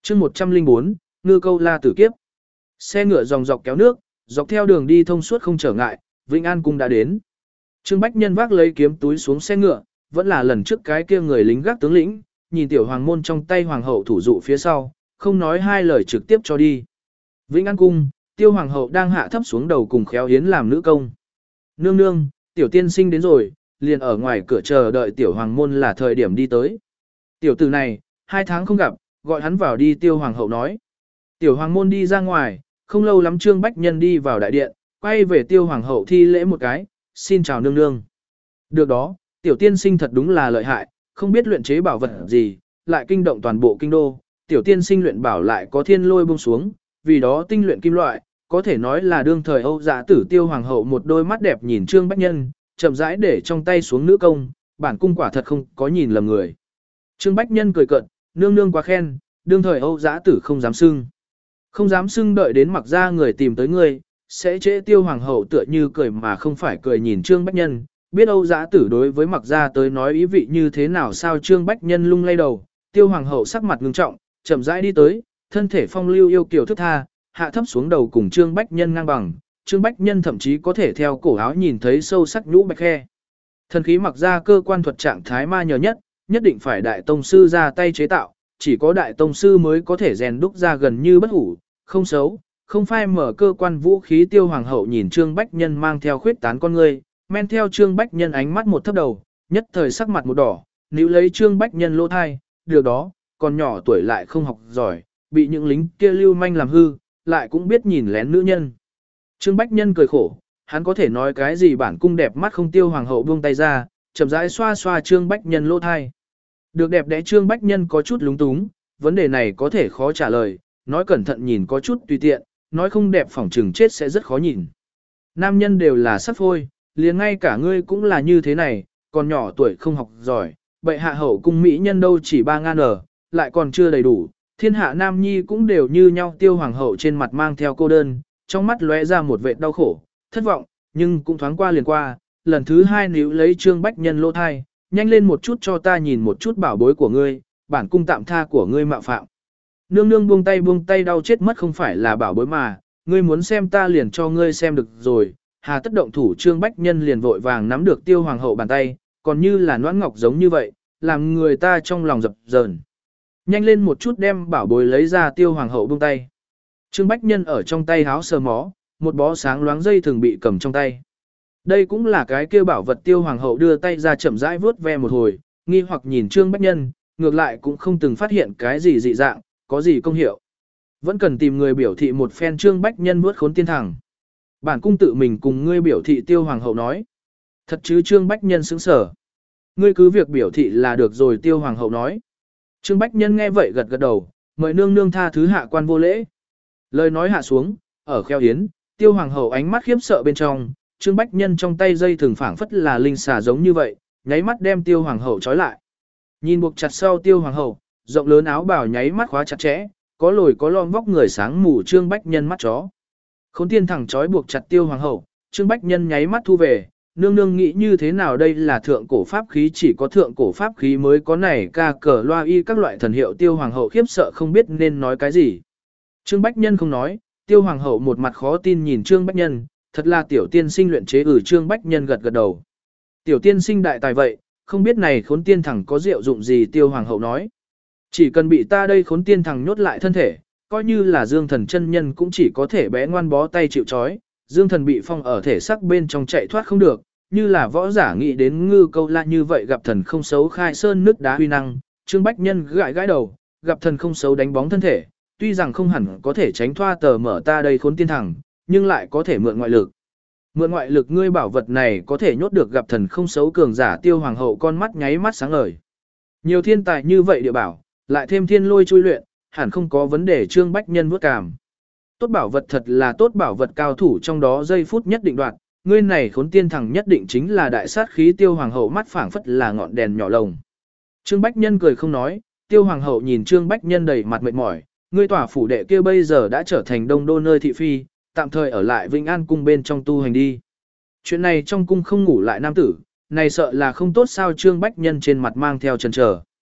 chương 104, ngư câu la tử kiếp. Xe ngựa dòng dọc kéo nước, dọc theo đường đi thông suốt không trở ngại, Vĩnh An cung đã đến. Trương Bách Nhân vác lấy kiếm túi xuống xe ngựa, vẫn là lần trước cái kia người lính gác tướng lĩnh, nhìn tiểu hoàng môn trong tay hoàng hậu thủ dụ phía sau, không nói hai lời trực tiếp cho đi. Vĩnh An cung, Tiêu hoàng hậu đang hạ thấp xuống đầu cùng khéo hiến làm nữ công. Nương nương, tiểu tiên sinh đến rồi, liền ở ngoài cửa chờ đợi tiểu hoàng môn là thời điểm đi tới. Tiểu tử này, 2 tháng không gặp, gọi hắn vào đi. Tiêu hoàng hậu nói. Tiểu hoàng môn đi ra ngoài, không lâu lắm Trương Bách Nhân đi vào đại điện, quay về Tiêu hoàng hậu thi lễ một cái, xin chào nương nương. Được đó, tiểu tiên sinh thật đúng là lợi hại, không biết luyện chế bảo vật gì, lại kinh động toàn bộ kinh đô, tiểu tiên sinh luyện bảo lại có thiên lôi buông xuống, vì đó tinh luyện kim loại, có thể nói là đương thời Âu Dạ Tử. Tiêu hoàng hậu một đôi mắt đẹp nhìn Trương Bách Nhân, chậm rãi để trong tay xuống nữ công, bản cung quả thật không có nhìn lầm người. Trương Bách Nhân cười cợt, nương nương quá khen, đương thời Âu Dạ Tử không dám xưng. Không dám xưng đợi đến mặc ra người tìm tới ngươi, sẽ trễ. Tiêu hoàng hậu tựa như cười mà không phải cười nhìn Trương Bách Nhân, biết Âu Dạ Tử đối với mặc ra tới nói ý vị như thế nào sao. Trương Bách Nhân lung lay đầu, Tiêu hoàng hậu sắc mặt ngưng trọng, chậm rãi đi tới, thân thể phong lưu yêu kiều thức tha, hạ thấp xuống đầu cùng Trương Bách Nhân ngang bằng. Trương Bách Nhân thậm chí có thể theo cổ áo nhìn thấy sâu sắc nhũ bạch khe. Thần khí mặc ra cơ quan thuật trạng thái ma nhờ nhất định phải đại tông sư ra tay chế tạo, chỉ có đại tông sư mới có thể rèn đúc ra gần như bất hủ, không xấu, không phai mở cơ quan vũ khí. Tiêu hoàng hậu nhìn Trương Bách Nhân mang theo khuyết tán con ngươi, men theo Trương Bách Nhân ánh mắt một thấp đầu, nhất thời sắc mặt một đỏ, níu lấy Trương Bách Nhân lỗ thai, được đó, còn nhỏ tuổi lại không học giỏi, bị những lính kia lưu manh làm hư, lại cũng biết nhìn lén nữ nhân. Trương Bách Nhân cười khổ, hắn có thể nói cái gì, bản cung đẹp mắt không. Tiêu hoàng hậu buông tay ra, chậm rãi xoa xoa Trương Bách Nhân lỗ thai. Được đẹp đẽ. Trương Bách Nhân có chút lúng túng, vấn đề này có thể khó trả lời, nói cẩn thận nhìn có chút tùy tiện, nói không đẹp phỏng chừng chết sẽ rất khó nhìn. Nam nhân đều là sắp phôi, liền ngay cả ngươi cũng là như thế này, còn nhỏ tuổi không học giỏi, bệ hạ hậu cung mỹ nhân đâu chỉ 3 ngàn ở, lại còn chưa đầy đủ, thiên hạ nam nhi cũng đều như nhau. Tiêu hoàng hậu trên mặt mang theo cô đơn, trong mắt lóe ra một vệt đau khổ, thất vọng, nhưng cũng thoáng qua liền qua, lần thứ 2 níu lấy Trương Bách Nhân lỗ thai, nhanh lên một chút cho ta nhìn một chút bảo bối của ngươi, bản cung tạm tha của ngươi mạo phạm. Nương nương buông tay đau chết mất, không phải là bảo bối mà, ngươi muốn xem ta liền cho ngươi xem được rồi. Hà tất động thủ. Trương Bách Nhân liền vội vàng nắm được Tiêu hoàng hậu bàn tay, còn như là noãn ngọc giống như vậy, làm người ta trong lòng dập dờn. Nhanh lên một chút đem bảo bối lấy ra. Tiêu hoàng hậu buông tay. Trương Bách Nhân ở trong tay háo sờ mó, một bó sáng loáng dây thường bị cầm trong tay. Đây cũng là cái kia bảo vật. Tiêu hoàng hậu đưa tay ra chậm rãi vuốt ve một hồi, nghi hoặc nhìn Trương Bách Nhân, ngược lại cũng không từng phát hiện cái gì dị dạng, có gì công hiệu. Vẫn cần tìm người biểu thị một phen. Trương Bách Nhân vuốt khốn tiên thẳng. Bản cung tự mình cùng ngươi biểu thị. Tiêu hoàng hậu nói. Thật chứ? Trương Bách Nhân sững sờ. Ngươi cứ việc biểu thị là được rồi. Tiêu hoàng hậu nói. Trương Bách Nhân nghe vậy gật gật đầu, mời nương nương tha thứ hạ quan vô lễ. Lời nói hạ xuống, ở kheo hiến, Tiêu hoàng hậu ánh mắt khiếp sợ bên trong, Trương Bách Nhân trong tay dây thường phảng phất là linh xà giống như vậy, nháy mắt đem Tiêu hoàng hậu trói lại. Nhìn buộc chặt sau Tiêu hoàng hậu, rộng lớn áo bào nháy mắt khóa chặt chẽ, có lồi có lõm vóc người sáng mù Trương Bách Nhân mắt chó. Khốn tiên thẳng trói buộc chặt Tiêu hoàng hậu, Trương Bách Nhân nháy mắt thu về, nương nương nghĩ như thế nào? Đây là thượng cổ pháp khí, chỉ có thượng cổ pháp khí mới có này ca cờ loa y các loại thần hiệu. Tiêu hoàng hậu khiếp sợ không biết nên nói cái gì. Trương Bách Nhân không nói, Tiêu hoàng hậu một mặt khó tin nhìn Trương Bách Nhân, thật là tiểu tiên sinh luyện chế. Trương Bách Nhân gật gật đầu. Tiểu tiên sinh đại tài vậy, không biết này khốn tiên thẳng có diệu dụng gì? Tiêu hoàng hậu nói. Chỉ cần bị ta đây khốn tiên thẳng nhốt lại thân thể, coi như là Dương Thần chân nhân cũng chỉ có thể bé ngoan bó tay chịu trói. Dương Thần bị phong ở thể xác bên trong chạy thoát không được, như là võ giả nghĩ đến ngư câu la như vậy, gặp thần không xấu khai sơn nứt đá huy năng. Trương Bách Nhân gãi gãi đầu, gặp thần không xấu đánh bóng thân thể, tuy rằng không hẳn có thể tránh thoát tờ mở ta đây khốn tiên thẳng, nhưng lại có thể mượn ngoại lực. Mượn ngoại lực? Ngươi bảo vật này có thể nhốt được gặp thần không xấu cường giả? Tiêu hoàng hậu con mắt nháy mắt sáng ngời. Nhiều thiên tài như vậy địa bảo, lại thêm thiên lôi chui luyện, hẳn không có vấn đề. Trương Bách Nhân vuốt cằm. Tốt bảo vật, thật là tốt bảo vật, cao thủ trong đó giây phút nhất định đoạt, ngươi này khốn tiên thẳng nhất định chính là đại sát khí. Tiêu hoàng hậu mắt phảng phất là ngọn đèn nhỏ lồng. Trương Bách Nhân cười không nói. Tiêu hoàng hậu nhìn Trương Bách Nhân đầy mặt mệt mỏi, ngươi tỏa phủ đệ kia bây giờ đã trở thành đông đô nơi thị phi, tạm thời ở lại Vĩnh An cung bên trong tu hành đi. Chuyện này trong cung không ngủ lại nam tử, này sợ là không tốt sao? Trương Bách Nhân trên mặt mang theo chần chờ.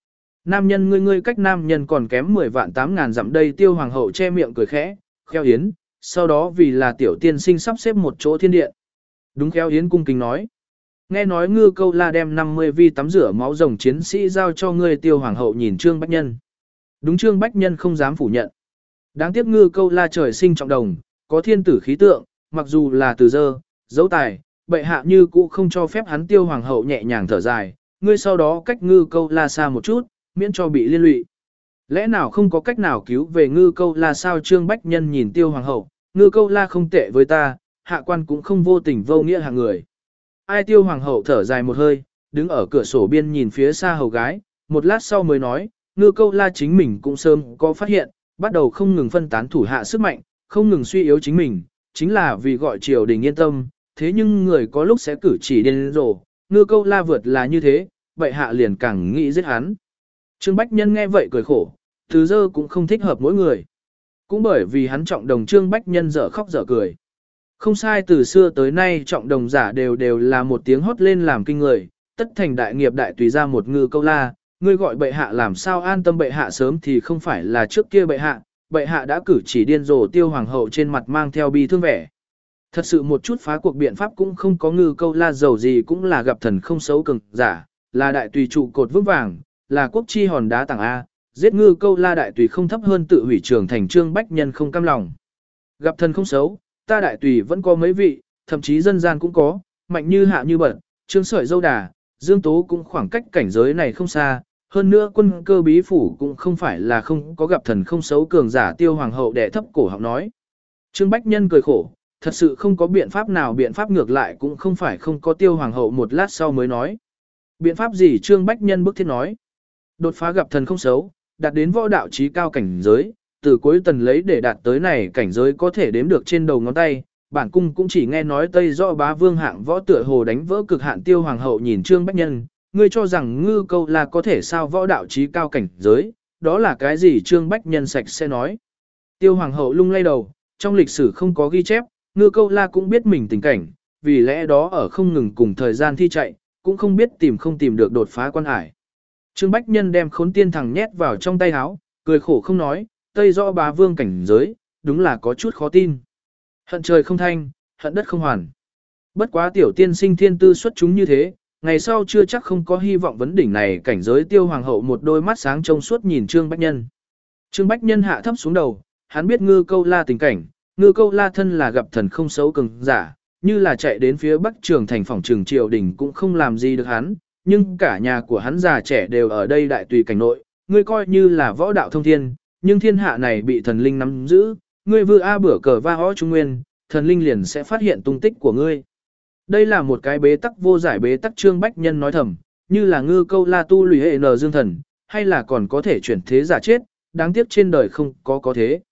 Nam nhân ngươi cách nam nhân còn kém 10 vạn 8 ngàn dặm đây. Tiêu hoàng hậu che miệng cười khẽ, Kheo Yến, sau đó vì là tiểu tiên sinh sắp xếp một chỗ thiên điện. Đúng. Kheo Yến cung kính nói. Nghe nói Ngư Câu La đem 50 vi tắm rửa máu rồng chiến sĩ giao cho ngươi. Tiêu hoàng hậu nhìn Trương Bách Nhân. Đúng. Trương Bách Nhân không dám phủ nhận. Đáng tiếc Ngư Câu La trời sinh trọng đồng, có thiên tử khí tượng, mặc dù là từ dơ, dấu tài, bệ hạ như cũ không cho phép hắn. Tiêu hoàng hậu nhẹ nhàng thở dài, ngươi sau đó cách Ngư Câu La xa một chút, miễn cho bị liên lụy. Lẽ nào không có cách nào cứu về Ngư Câu La sao? Trương Bách Nhân nhìn Tiêu hoàng hậu, Ngư Câu La không tệ với ta, hạ quan cũng không vô tình vô nghĩa hạng người. Ai? Tiêu hoàng hậu thở dài một hơi, đứng ở cửa sổ biên nhìn phía xa hầu gái, một lát sau mới nói, Ngư Câu La chính mình cũng sớm có phát hiện, bắt đầu không ngừng phân tán thủ hạ sức mạnh, không ngừng suy yếu chính mình, chính là vì gọi triều đình yên tâm, thế nhưng người có lúc sẽ cử chỉ điên rồ, Ngư Câu La vượt là như thế, bệ hạ liền càng nghĩ giết hắn. Trương Bách Nhân nghe vậy cười khổ, từ dơ cũng không thích hợp mỗi người. Cũng bởi vì hắn trọng đồng, Trương Bách Nhân dở khóc dở cười. Không sai, từ xưa tới nay trọng đồng giả đều là một tiếng hót lên làm kinh người, tất thành đại nghiệp đại tùy ra một Ngư Câu La, ngươi gọi bệ hạ làm sao an tâm? Bệ hạ sớm thì không phải là trước kia bệ hạ đã cử chỉ điên rồ. Tiêu hoàng hậu trên mặt mang theo bi thương vẻ. Thật sự một chút phá cuộc biện pháp cũng không có. Ngư Câu La dầu gì cũng là gặp thần không xấu cường giả, là đại tùy trụ cột vững vàng, là quốc chi hòn đá tảng A, giết Ngư Câu La đại tùy không thấp hơn tự hủy trường thành. Trương Bách Nhân không cam lòng. Gặp thần không xấu, ta đại tùy vẫn có mấy vị, thậm chí dân gian cũng có, mạnh như Hạ Như Bật, Trương Sợi Dâu Đà, Dương Tố cũng khoảng cách cảnh giới này không xa. Hơn nữa Quân Cơ bí phủ cũng không phải là không có gặp thần không xấu cường giả. Tiêu hoàng hậu đè thấp cổ họng nói. Trương Bách Nhân cười khổ, thật sự không có biện pháp nào. Biện pháp ngược lại cũng không phải không có. Tiêu hoàng hậu một lát sau mới nói. Biện pháp gì? Trương Bách Nhân bức thiết nói. Đột phá gặp thần không xấu, đạt đến võ đạo chí cao cảnh giới, từ cuối tần lấy để đạt tới này cảnh giới có thể đếm được trên đầu ngón tay. Bản cung cũng chỉ nghe nói Tây Do Bá Vương hạng võ tựa hồ đánh vỡ cực hạn. Tiêu hoàng hậu nhìn Trương Bách Nhân, ngươi cho rằng Ngư Câu La có thể sao võ đạo chí cao cảnh giới, đó là cái gì? Trương Bách Nhân sạch sẽ nói. Tiêu hoàng hậu lung lay đầu, trong lịch sử không có ghi chép, Ngư Câu La cũng biết mình tình cảnh, vì lẽ đó ở không ngừng cùng thời gian thi chạy, cũng không biết không tìm được đột phá quan hải. Trương Bách Nhân đem Khốn Tiên thằng nhét vào trong tay áo, cười khổ không nói, Tây Do Bá Vương cảnh giới, đúng là có chút khó tin. Hận trời không thanh, hận đất không hoàn. Bất quá tiểu tiên sinh thiên tư xuất chúng như thế, ngày sau chưa chắc không có hy vọng vấn đỉnh này cảnh giới. Tiêu hoàng hậu một đôi mắt sáng trong suốt nhìn Trương Bách Nhân. Trương Bách Nhân hạ thấp xuống đầu, hắn biết Ngư Câu La tình cảnh, Ngư Câu La thân là gặp thần không xấu cường giả, như là chạy đến phía Bắc Trường thành phòng trường triều đình cũng không làm gì được hắn, nhưng cả nhà của hắn già trẻ đều ở đây đại tùy cảnh nội, ngươi coi như là võ đạo thông thiên, nhưng thiên hạ này bị thần linh nắm giữ, ngươi vừa a bữa cờ va ó trung nguyên, thần linh liền sẽ phát hiện tung tích của ngươi. Đây là một cái bế tắc vô giải bế tắc. Trương Bách Nhân nói thầm, như là Ngư Câu La tu lùi hệ nờ dương thần, hay là còn có thể chuyển thế giả chết, đáng tiếc trên đời không có thế.